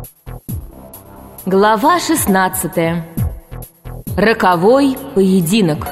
Глава 16. Роковой поединок.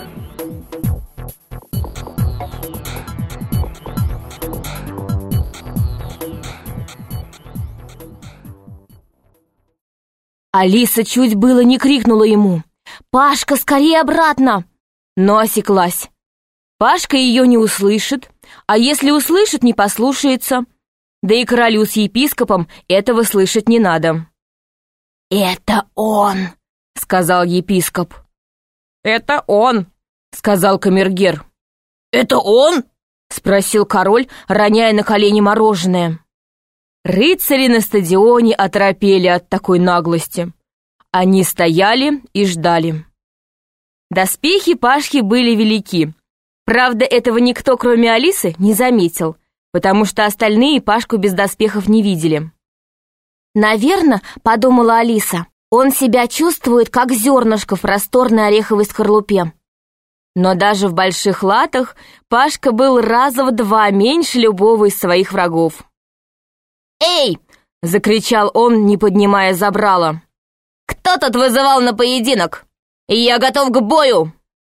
Алиса чуть было не крикнула ему: «Пашка, скорее обратно!» Но осеклась. Пашка ее не услышит, а если услышит, не послушается. Да и королю с епископом этого слышать не надо. «Это он!» — сказал епископ. «Это он!» — сказал камергер. «Это он?» — спросил король, роняя на колени мороженое. Рыцари на стадионе оторопели от такой наглости. Они стояли и ждали. Доспехи Пашки были велики. Правда, этого никто, кроме Алисы, не заметил, потому что остальные Пашку без доспехов не видели. «Наверно, — подумала Алиса, — он себя чувствует, как зернышко в просторной ореховой скорлупе». Но даже в больших латах Пашка был раза в 2 меньше любого из своих врагов. «Эй!» — закричал он, не поднимая забрала. «Кто тут вызывал на поединок? Я готов к бою!»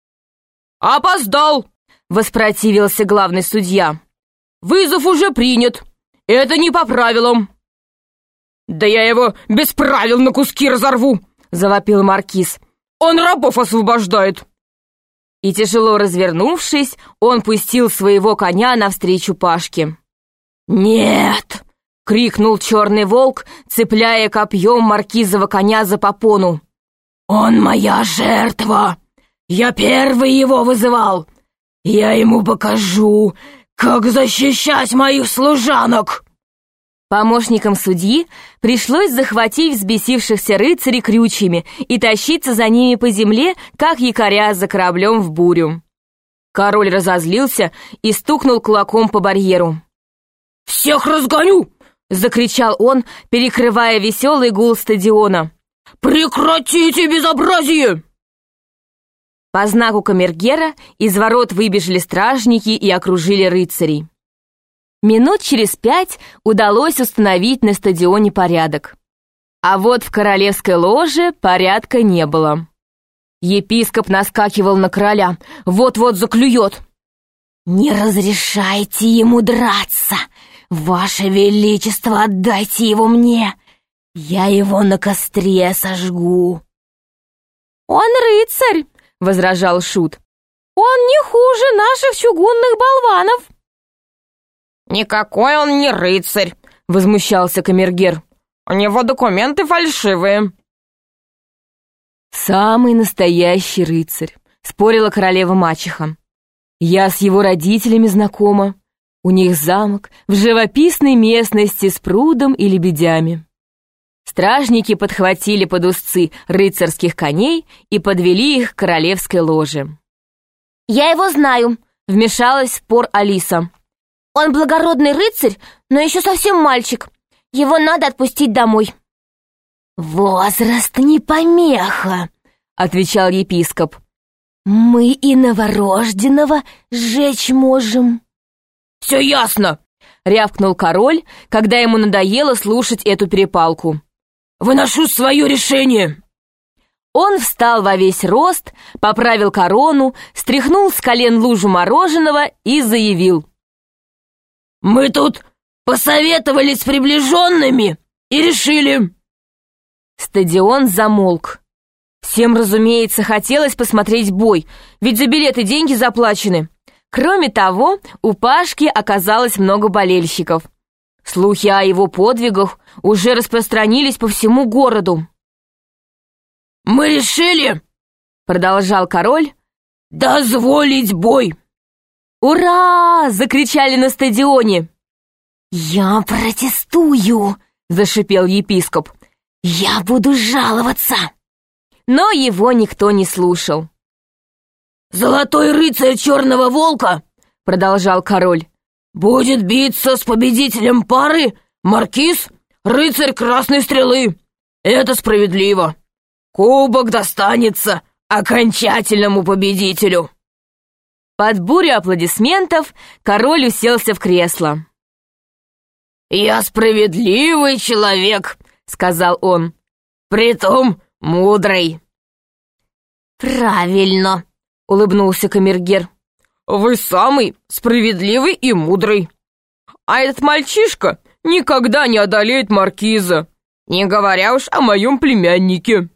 «Опоздал!» — воспротивился главный судья. «Вызов уже принят. Это не по правилам». «Да я его без правил на куски разорву!» — завопил маркиз. «Он рабов освобождает!» И, тяжело развернувшись, он пустил своего коня навстречу Пашке. «Нет!» — крикнул черный волк, цепляя копьем маркизова коня за попону. «Он моя жертва! Я первый его вызывал! Я ему покажу, как защищать моих служанок!» Помощникам судьи пришлось захватить взбесившихся рыцарей крючьями и тащиться за ними по земле, как якоря за кораблем в бурю. Король разозлился и стукнул кулаком по барьеру. «Всех разгоню!» — закричал он, перекрывая веселый гул стадиона. «Прекратите безобразие!» По знаку камергера из ворот выбежали стражники и окружили рыцарей. Минут через 5 удалось установить на стадионе порядок. А вот в королевской ложе порядка не было. Епископ наскакивал на короля, вот-вот заклюет. «Не разрешайте ему драться! Ваше Величество, отдайте его мне! Я его на костре сожгу!» «Он рыцарь!» — возражал шут. «Он не хуже наших чугунных болванов!» «Никакой он не рыцарь!» — возмущался камергер. «У него документы фальшивые!» «Самый настоящий рыцарь!» — спорила королева-мачеха. «Я с его родителями знакома. У них замок в живописной местности с прудом и лебедями». Стражники подхватили под узцы рыцарских коней и подвели их к королевской ложе. «Я его знаю», — вмешалась в спор Алиса. «Он благородный рыцарь, но еще совсем мальчик. Его надо отпустить домой». «Возраст не помеха», — отвечал епископ. «Мы и новорожденного сжечь можем». «Все ясно!» — рявкнул король, когда ему надоело слушать эту перепалку. «Выношу свое решение!» Он встал во весь рост, поправил корону, стряхнул с колен лужу мороженого и заявил: «Мы тут посоветовались с приближенными и решили». Стадион замолк. Всем, разумеется, хотелось посмотреть бой, ведь за билеты деньги заплачены. Кроме того, у Пашки оказалось много болельщиков. Слухи о его подвигах уже распространились по всему городу. «Мы решили, — продолжал король, — дозволить бой». «Ура!» — закричали на стадионе. «Я протестую!» — зашипел епископ. «Я буду жаловаться!» Но его никто не слушал. «Золотой рыцарь черного волка, — продолжал король, — будет биться с победителем пары маркиз, рыцарь красной стрелы. Это справедливо. Кубок достанется окончательному победителю». Под бурю аплодисментов король уселся в кресло. «Я справедливый человек», — сказал он. «Притом мудрый». «Правильно», — улыбнулся камергер. «Вы самый справедливый и мудрый. А этот мальчишка никогда не одолеет маркиза, не говоря уж о моем племяннике».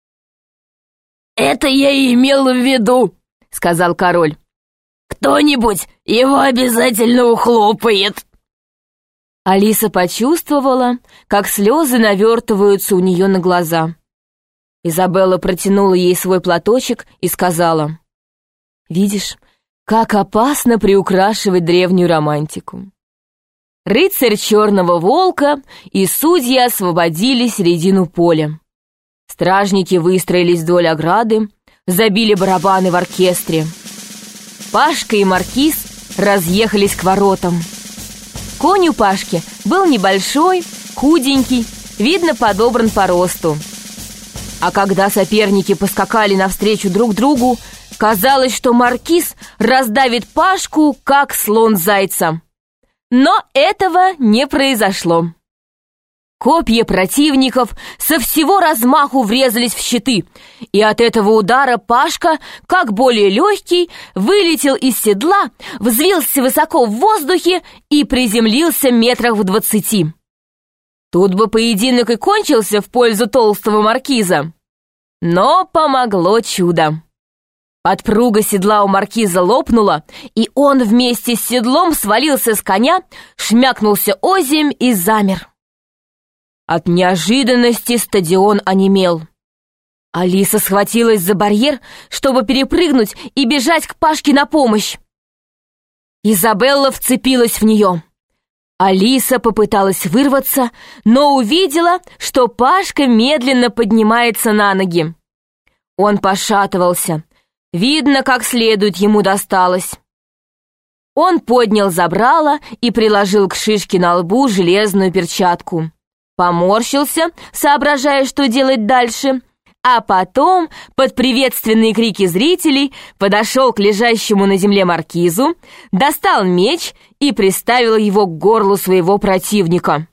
«Это я и имел в виду», — сказал король. «Кто-нибудь его обязательно ухлопает». Алиса почувствовала, как слезы навертываются у нее на глаза. Изабелла протянула ей свой платочек и сказала: «Видишь, как опасно приукрашивать древнюю романтику». Рыцарь черного волка и судьи освободили середину поля. Стражники выстроились вдоль ограды, забили барабаны в оркестре. Пашка и маркиз разъехались к воротам. Конь у Пашки был небольшой, худенький, видно, подобран по росту. А когда соперники поскакали навстречу друг другу, казалось, что маркиз раздавит Пашку, как слон зайца. Но этого не произошло. Копья противников со всего размаху врезались в щиты, и от этого удара Пашка, как более легкий, вылетел из седла, взвился высоко в воздухе и приземлился метрах в 20. Тут бы поединок и кончился в пользу толстого маркиза. Но помогло чудо. Подпруга седла у маркиза лопнула, и он вместе с седлом свалился с коня, шмякнулся озимь и замер. От неожиданности стадион онемел. Алиса схватилась за барьер, чтобы перепрыгнуть и бежать к Пашке на помощь. Изабелла вцепилась в нее. Алиса попыталась вырваться, но увидела, что Пашка медленно поднимается на ноги. Он пошатывался. Видно, как следует ему досталось. Он поднял забрало и приложил к шишке на лбу железную перчатку. Поморщился, соображая, что делать дальше, а потом, под приветственные крики зрителей, подошел к лежащему на земле маркизу, достал меч и приставил его к горлу своего противника.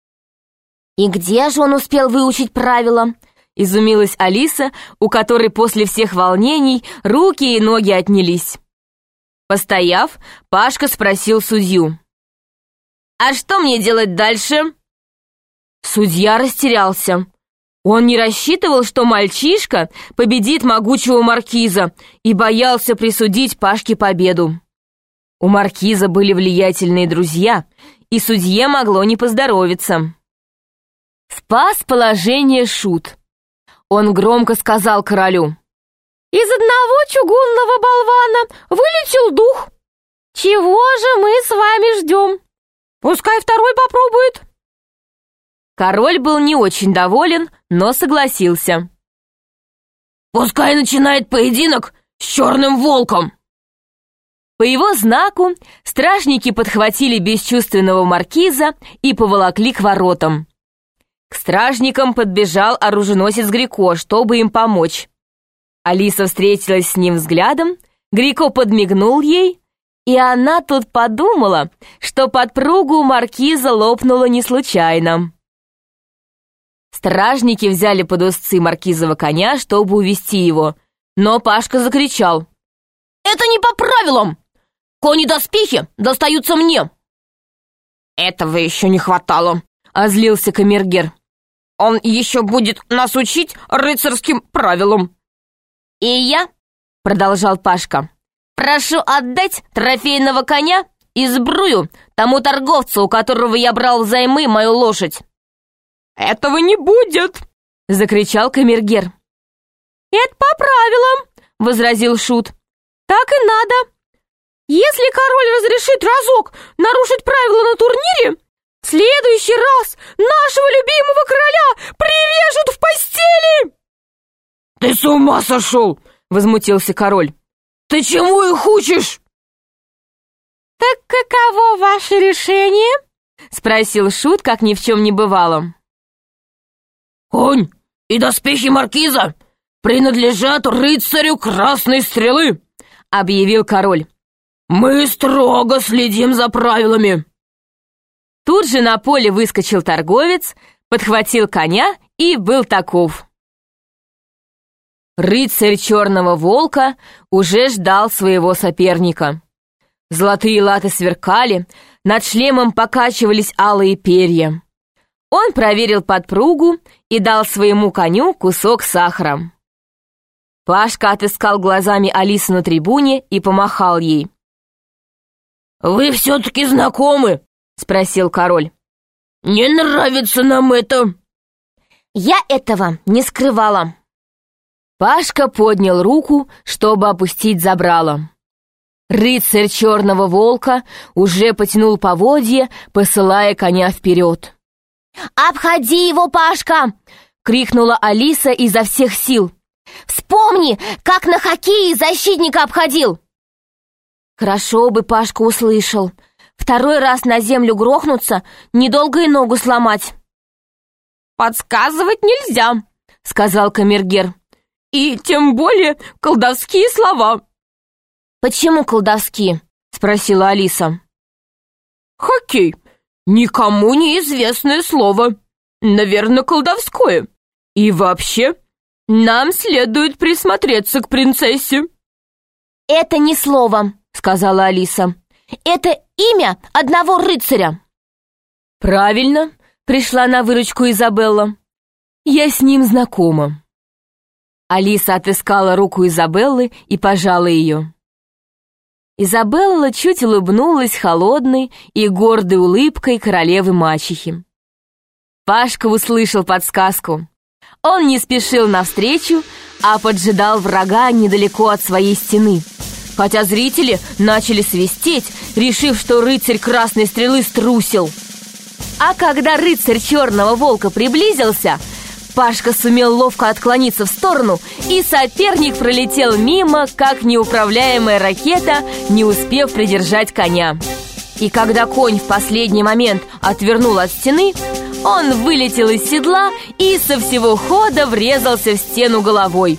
«И где же он успел выучить правила?» — изумилась Алиса, у которой после всех волнений руки и ноги отнялись. Постояв, Пашка спросил судью: «А что мне делать дальше?» Судья растерялся. Он не рассчитывал, что мальчишка победит могучего маркиза, и боялся присудить Пашке победу. У маркиза были влиятельные друзья, и судье могло не поздоровиться. Спас положение шут. Он громко сказал королю: «Из одного чугунного болвана вылетел дух. Чего же мы с вами ждем? Пускай второй попробует». Король был не очень доволен, но согласился. «Пускай начинает поединок с черным волком». По его знаку стражники подхватили бесчувственного маркиза и поволокли к воротам. К стражникам подбежал оруженосец Грико, чтобы им помочь. Алиса встретилась с ним взглядом, Грико подмигнул ей, и она тут подумала, что подпругу у маркиза лопнула не случайно. Стражники взяли под узцы маркизова коня, чтобы увести его, но Пашка закричал: «Это не по правилам! Кони-доспехи достаются мне!» «Этого еще не хватало», — озлился камергер. «Он еще будет нас учить рыцарским правилам». «И я», — продолжал Пашка, «прошу отдать трофейного коня и сбрую тому торговцу, у которого я брал взаймы мою лошадь». «Этого не будет!» — закричал камергер. «Это по правилам!» — возразил шут. «Так и надо. Если король разрешит разок нарушить правила на турнире, в следующий раз нашего любимого короля прирежут в постели!» «Ты с ума сошел!» — возмутился король. «Ты чему их учишь?» «Так каково ваше решение?» — спросил шут, как ни в чем не бывало. «Конь и доспехи маркиза принадлежат рыцарю Красной Стрелы», — объявил король. «Мы строго следим за правилами». Тут же на поле выскочил торговец, подхватил коня и был таков. Рыцарь Черного Волка уже ждал своего соперника. Золотые латы сверкали, над шлемом покачивались алые перья. Он проверил подпругу и дал своему коню кусок сахара. Пашка отыскал глазами Алису на трибуне и помахал ей. «Вы все-таки знакомы?» — спросил король. «Не нравится нам это». «Я этого не скрывала». Пашка поднял руку, чтобы опустить забрало. Рыцарь Черного Волка уже потянул поводья, посылая коня вперед. «Обходи его, Пашка!» — крикнула Алиса изо всех сил. «Вспомни, как на хоккее защитника обходил!» Хорошо бы Пашка услышал. Второй раз на землю грохнуться, недолго и ногу сломать. «Подсказывать нельзя», — сказал камергер. «И тем более колдовские слова». «Почему колдовские?» — спросила Алиса. «Хоккей. Никому неизвестное слово. Наверное, колдовское. И вообще, нам следует присмотреться к принцессе». «Это не слово», — сказала Алиса. «Это имя одного рыцаря». «Правильно», — пришла на выручку Изабелла. «Я с ним знакома». Алиса отыскала руку Изабеллы и пожала ее. Изабелла чуть улыбнулась холодной и гордой улыбкой королевы-мачехи. Пашка услышал подсказку. Он не спешил навстречу, а поджидал врага недалеко от своей стены, хотя зрители начали свистеть, решив, что рыцарь Красной Стрелы струсил. А когда рыцарь Черного Волка приблизился, Пашка сумел ловко отклониться в сторону, и соперник пролетел мимо, как неуправляемая ракета, не успев придержать коня. И когда конь в последний момент отвернул от стены, он вылетел из седла и со всего хода врезался в стену головой.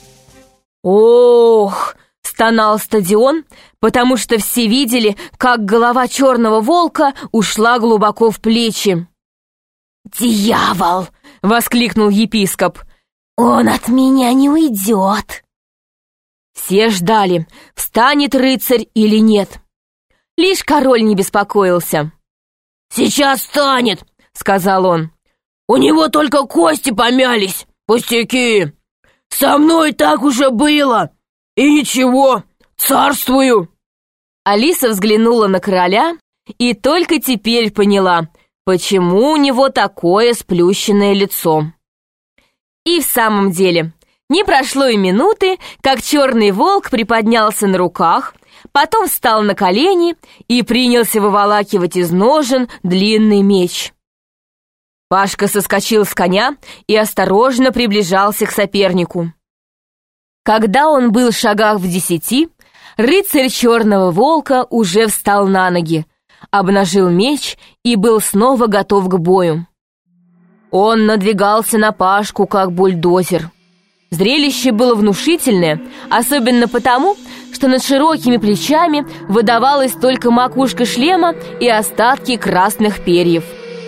«Ох!» — стонал стадион, потому что все видели, как голова Черного Волка ушла глубоко в плечи. «Дьявол!» — воскликнул епископ. «Он от меня не уйдет!» Все ждали, встанет рыцарь или нет. Лишь король не беспокоился. «Сейчас встанет!» — сказал он. «У него только кости помялись, пустяки! Со мной так уже было! И ничего, царствую!» Алиса взглянула на короля и только теперь поняла, почему у него такое сплющенное лицо. И в самом деле, не прошло и минуты, как Черный Волк приподнялся на руках, потом встал на колени и принялся выволакивать из ножен длинный меч. Пашка соскочил с коня и осторожно приближался к сопернику. Когда он был в шагах в 10, рыцарь Черного Волка уже встал на ноги, обнажил меч и был снова готов к бою. Он надвигался на Пашку, как бульдозер. Зрелище было внушительное, особенно потому, что над широкими плечами выдавалась только макушка шлема и остатки красных перьев.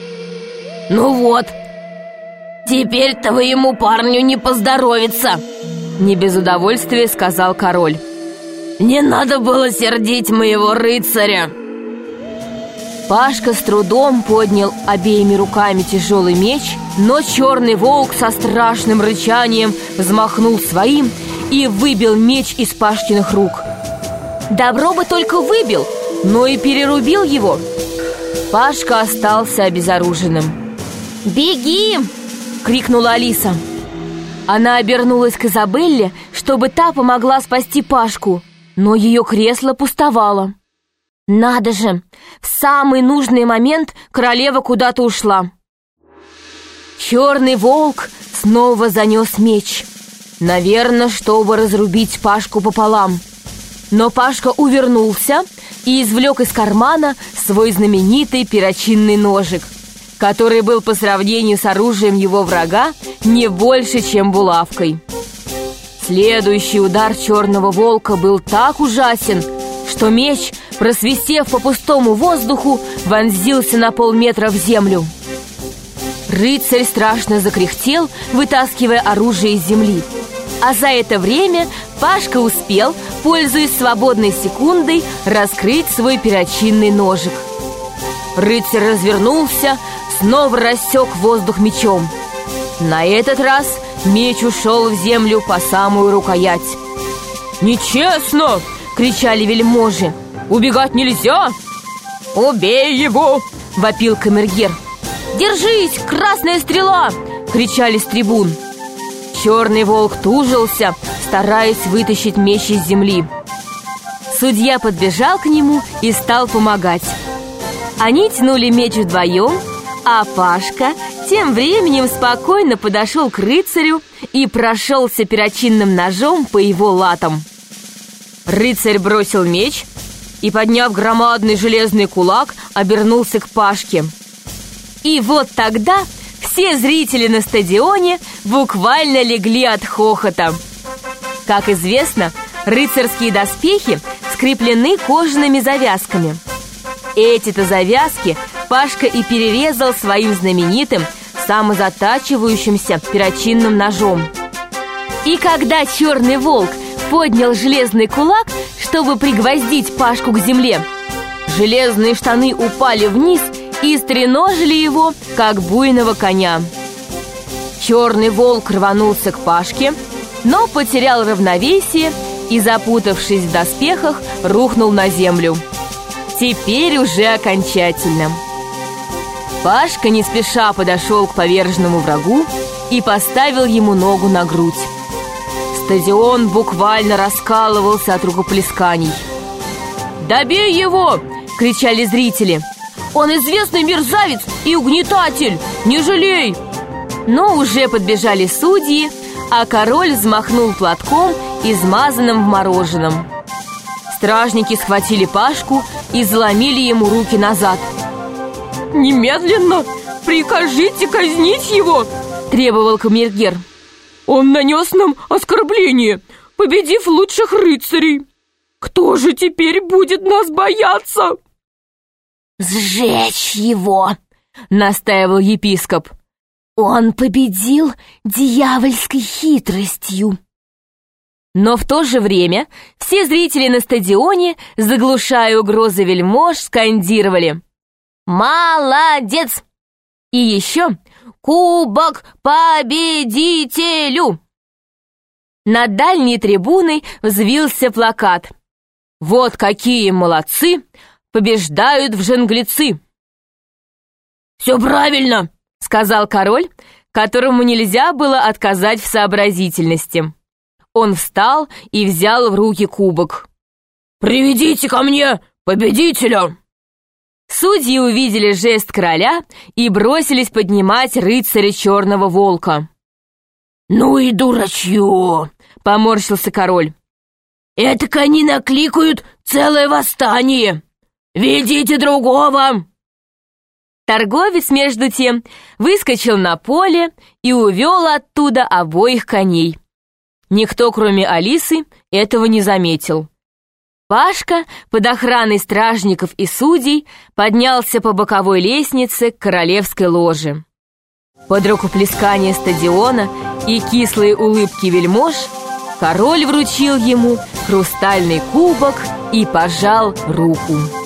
«Ну вот, теперь твоему парню не поздоровится», — не без удовольствия сказал король. «Не надо было сердить моего рыцаря». Пашка с трудом поднял обеими руками тяжелый меч, но Черный Волк со страшным рычанием взмахнул своим и выбил меч из Пашкиных рук. Добро бы только выбил, но и перерубил его. Пашка остался обезоруженным. «Беги!» — крикнула Алиса. Она обернулась к Изабелле, чтобы та помогла спасти Пашку, но ее кресло пустовало. Надо же, в самый нужный момент королева куда-то ушла. Черный Волк снова занес меч, наверное, чтобы разрубить Пашку пополам. Но Пашка увернулся и извлек из кармана свой знаменитый перочинный ножик, который был по сравнению с оружием его врага не больше, чем булавкой. Следующий удар Черного Волка был так ужасен, что меч, просвистев по пустому воздуху, вонзился на полметра в землю. Рыцарь страшно закряхтел, вытаскивая оружие из земли. А за это время Пашка успел, пользуясь свободной секундой, раскрыть свой перочинный ножик. Рыцарь развернулся, снова рассек воздух мечом. На этот раз меч ушел в землю по самую рукоять. «Нечестно!» — кричали вельможи. «Убегать нельзя!» «Убей его!» — вопил камергер. «Держись, красная стрела!» — кричали с трибун. Черный волк тужился, стараясь вытащить меч из земли. Судья подбежал к нему и стал помогать. Они тянули меч вдвоем, а Пашка тем временем спокойно подошел к рыцарю и прошелся перочинным ножом по его латам. Рыцарь бросил меч и, подняв громадный железный кулак, обернулся к Пашке. И вот тогда все зрители на стадионе буквально легли от хохота. Как известно, рыцарские доспехи скреплены кожаными завязками. Эти-то завязки Пашка и перерезал своим знаменитым самозатачивающимся перочинным ножом. И когда черный волк поднял железный кулак, чтобы пригвоздить Пашку к земле, железные штаны упали вниз и стреножили его, как буйного коня. Черный волк рванулся к Пашке, но потерял равновесие и, запутавшись в доспехах, рухнул на землю. Теперь уже окончательно. Пашка не спеша подошел к поверженному врагу и поставил ему ногу на грудь. Стадион буквально раскалывался от рукоплесканий. «Добей его!» — кричали зрители. «Он известный мерзавец и угнетатель! Не жалей!» Но уже подбежали судьи, а король взмахнул платком, измазанным в мороженом. Стражники схватили Пашку и заломили ему руки назад. «Немедленно прикажите казнить его!» — требовал камергер. «Он нанес нам оскорбление, победив лучших рыцарей. Кто же теперь будет нас бояться?» «Сжечь его!» — настаивал епископ. «Он победил дьявольской хитростью». Но в то же время все зрители на стадионе, заглушая угрозы вельмож, скандировали: «Молодец!» И еще «Кубок победителю!» На дальней трибуны взвился плакат: «Вот какие молодцы! Побеждают в жонглицы!» «Все правильно!» — сказал король, которому нельзя было отказать в сообразительности. Он встал и взял в руки кубок. «Приведите ко мне победителя!» Судьи увидели жест короля и бросились поднимать рыцаря черного волка. «Ну и дурачье!» — поморщился король. «Этак они накликают целое восстание! Ведите другого!» Торговец, между тем, выскочил на поле и увел оттуда обоих коней. Никто, кроме Алисы, этого не заметил. Пашка под охраной стражников и судей поднялся по боковой лестнице к королевской ложе. Под рукоплескание стадиона и кислые улыбки вельмож король вручил ему хрустальный кубок и пожал руку.